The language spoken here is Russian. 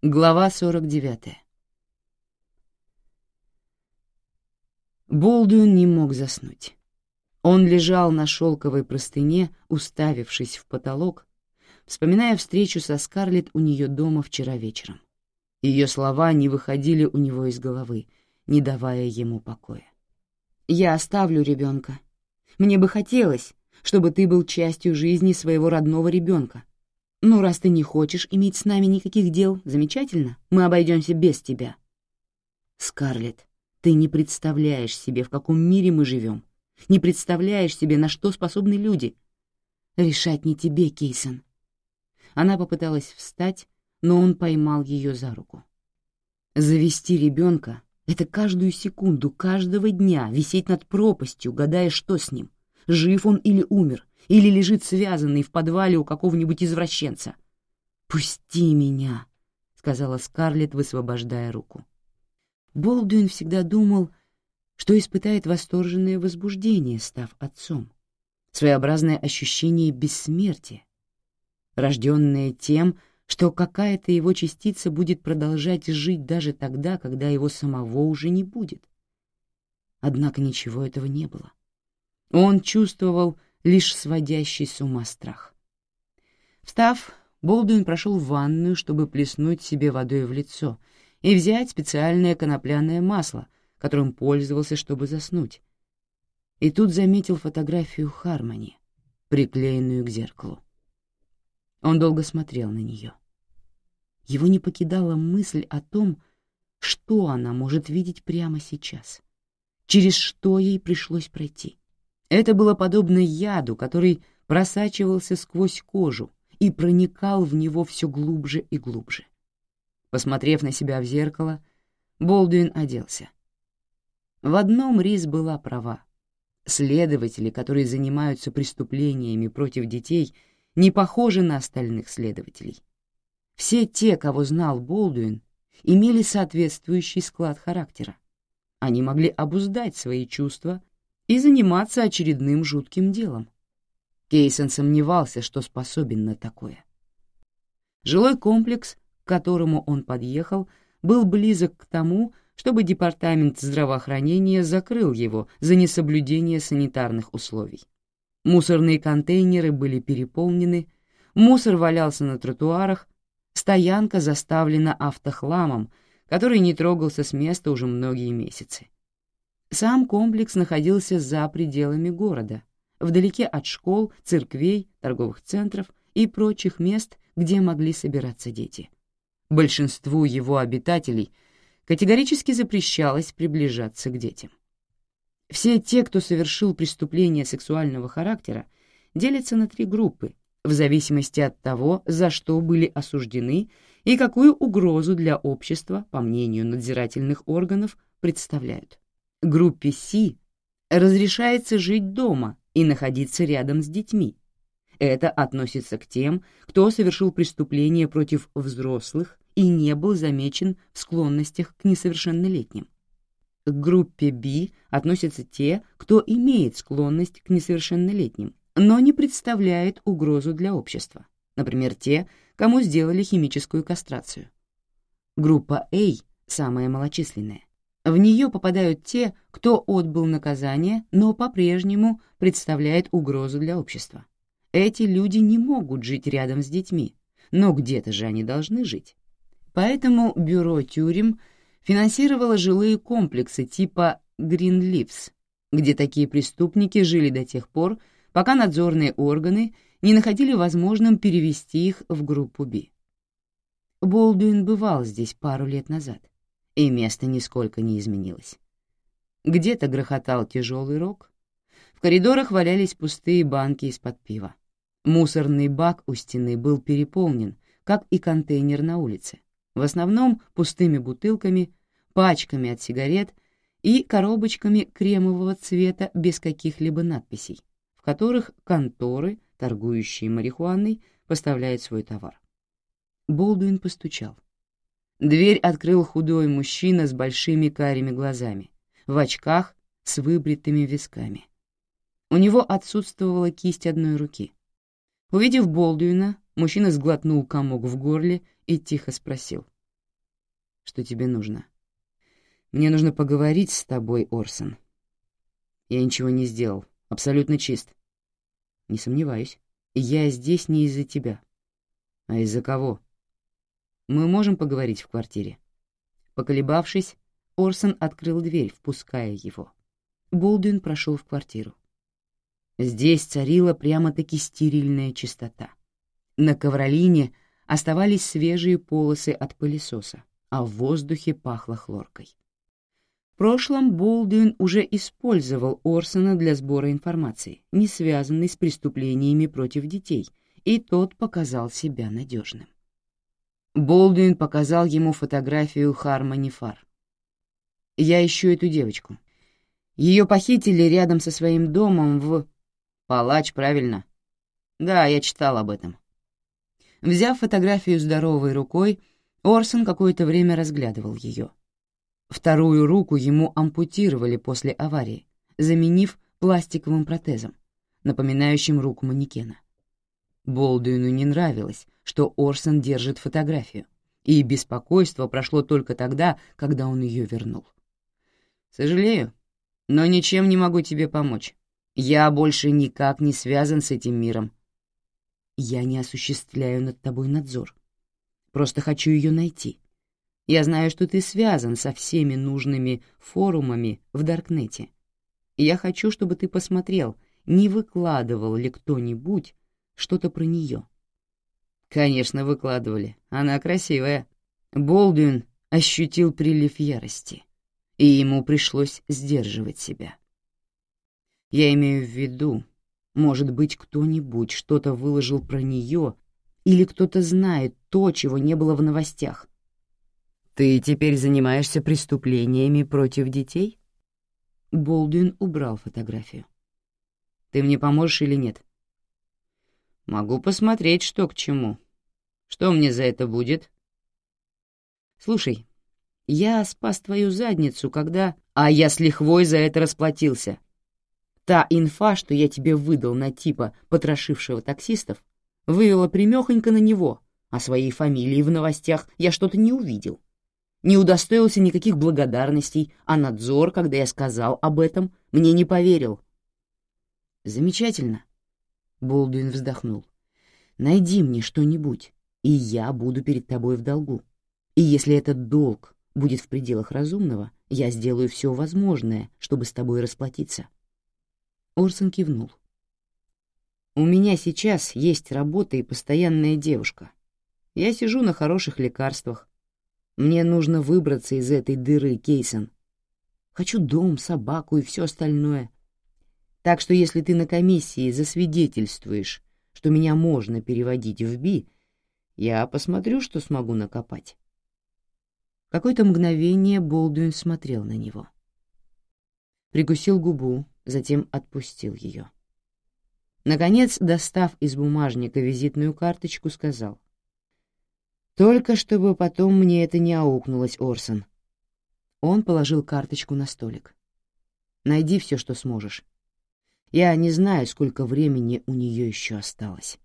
Глава 49. Болдуин не мог заснуть. Он лежал на шелковой простыне, уставившись в потолок, вспоминая встречу со Скарлетт у нее дома вчера вечером. Ее слова не выходили у него из головы, не давая ему покоя. «Я оставлю ребенка. Мне бы хотелось, чтобы ты был частью жизни своего родного ребенка. Ну, раз ты не хочешь иметь с нами никаких дел, замечательно, мы обойдемся без тебя. Скарлетт, ты не представляешь себе, в каком мире мы живем, не представляешь себе, на что способны люди. Решать не тебе, Кейсон». Она попыталась встать, но он поймал ее за руку. Завести ребенка — это каждую секунду, каждого дня висеть над пропастью, гадая, что с ним, жив он или умер, или лежит связанный в подвале у какого-нибудь извращенца. «Пусти меня», — сказала Скарлетт, высвобождая руку. Болдуин всегда думал, что испытает восторженное возбуждение, став отцом, своеобразное ощущение бессмертия, рожденное тем, что какая-то его частица будет продолжать жить даже тогда, когда его самого уже не будет. Однако ничего этого не было. Он чувствовал лишь сводящий с ума страх. Встав, Болдуин прошел в ванную, чтобы плеснуть себе водой в лицо и взять специальное конопляное масло, которым пользовался, чтобы заснуть. И тут заметил фотографию Хармони, приклеенную к зеркалу. Он долго смотрел на нее. Его не покидала мысль о том, что она может видеть прямо сейчас, через что ей пришлось пройти. Это было подобно яду, который просачивался сквозь кожу и проникал в него все глубже и глубже. Посмотрев на себя в зеркало, Болдуин оделся. В одном Риз была права. Следователи, которые занимаются преступлениями против детей, не похожи на остальных следователей. Все те, кого знал Болдуин, имели соответствующий склад характера. Они могли обуздать свои чувства и заниматься очередным жутким делом. Кейсон сомневался, что способен на такое. Жилой комплекс, к которому он подъехал, был близок к тому, чтобы департамент здравоохранения закрыл его за несоблюдение санитарных условий. Мусорные контейнеры были переполнены, мусор валялся на тротуарах, стоянка заставлена автохламом, который не трогался с места уже многие месяцы. Сам комплекс находился за пределами города, вдалеке от школ, церквей, торговых центров и прочих мест, где могли собираться дети. Большинству его обитателей категорически запрещалось приближаться к детям. Все те, кто совершил преступления сексуального характера, делятся на 3 группы, в зависимости от того, за что были осуждены и какую угрозу для общества, по мнению надзирательных органов, представляют. Группе С разрешается жить дома и находиться рядом с детьми. Это относится к тем, кто совершил преступления против взрослых и не был замечен в склонностях к несовершеннолетним. К группе Б относятся те, кто имеет склонность к несовершеннолетним, но не представляет угрозу для общества, например, те, кому сделали химическую кастрацию. Группа А самая малочисленная. В нее попадают те, кто отбыл наказание, но по-прежнему представляет угрозу для общества. Эти люди не могут жить рядом с детьми, но где-то же они должны жить. Поэтому бюро тюрем финансировало жилые комплексы типа Гринлифс, где такие преступники жили до тех пор, пока надзорные органы не находили возможным перевести их в группу Б. Болдуин бывал здесь пару лет назад, и место нисколько не изменилось. Где-то грохотал тяжелый рок, в коридорах валялись пустые банки из-под пива. Мусорный бак у стены был переполнен, как и контейнер на улице, в основном пустыми бутылками, пачками от сигарет и коробочками кремового цвета без каких-либо надписей, в которых конторы, торгующие марихуаной, поставляют свой товар. Болдуин постучал. Дверь открыл худой мужчина с большими карими глазами, в очках с выбритыми висками. У него отсутствовала кисть одной руки. Увидев Болдуина, мужчина сглотнул комок в горле и тихо спросил: что тебе нужно. Мне нужно поговорить с тобой, Орсон. Я ничего не сделал, абсолютно чист. Не сомневаюсь. Я здесь не из-за тебя. А из-за кого? Мы можем поговорить в квартире?» Поколебавшись, Орсон открыл дверь, впуская его. Болдуин прошел в квартиру. Здесь царила прямо-таки стерильная чистота. На ковролине оставались свежие полосы от пылесоса, а в воздухе пахло хлоркой. В прошлом Болдуин уже использовал Орсона для сбора информации, не связанной с преступлениями против детей, и тот показал себя надежным. Болдуин показал ему фотографию Хармони Фар. «Я ищу эту девочку. Ее похитили рядом со своим домом в...» «Палач, правильно?» «Да, я читал об этом». Взяв фотографию здоровой рукой, Орсон какое-то время разглядывал ее. Вторую руку ему ампутировали после аварии, заменив пластиковым протезом, напоминающим руку манекена. Болдуину не нравилось, что Орсон держит фотографию, и беспокойство прошло только тогда, когда он ее вернул. «Сожалею, но ничем не могу тебе помочь. Я больше никак не связан с этим миром. Я не осуществляю над тобой надзор. Просто хочу ее найти. Я знаю, что ты связан со всеми нужными форумами в Даркнете. Я хочу, чтобы ты посмотрел, не выкладывал ли кто-нибудь что-то про нее». «Конечно, выкладывали. Она красивая». Болдуин ощутил прилив ярости, и ему пришлось сдерживать себя. «Я имею в виду, может быть, кто-нибудь что-то выложил про нее, или кто-то знает то, чего не было в новостях. Ты теперь занимаешься преступлениями против детей?» Болдуин убрал фотографию. «Ты мне поможешь или нет?» «Могу посмотреть, что к чему. Что мне за это будет?» «Слушай, я спас твою задницу, когда...» «А я с лихвой за это расплатился. Та инфа, что я тебе выдал на типа потрошившего таксистов, вывела примехонько на него, а своей фамилии в новостях я что-то не увидел. Не удостоился никаких благодарностей, а надзор, когда я сказал об этом, мне не поверил». «Замечательно», — Болдуин вздохнул. «Найди мне что-нибудь, и я буду перед тобой в долгу. И если этот долг будет в пределах разумного, я сделаю все возможное, чтобы с тобой расплатиться». Орсон кивнул. «У меня сейчас есть работа и постоянная девушка. Я сижу на хороших лекарствах. Мне нужно выбраться из этой дыры, Кейсон. Хочу дом, собаку и все остальное. Так что если ты на комиссии засвидетельствуешь, что меня можно переводить в Би, я посмотрю, что смогу накопать». Какое-то мгновение Болдуин смотрел на него. Прикусил губу, затем отпустил ее. Наконец, достав из бумажника визитную карточку, сказал: «Только чтобы потом мне это не аукнулось, Орсон». Он положил карточку на столик. «Найди все, что сможешь. Я не знаю, сколько времени у нее еще осталось».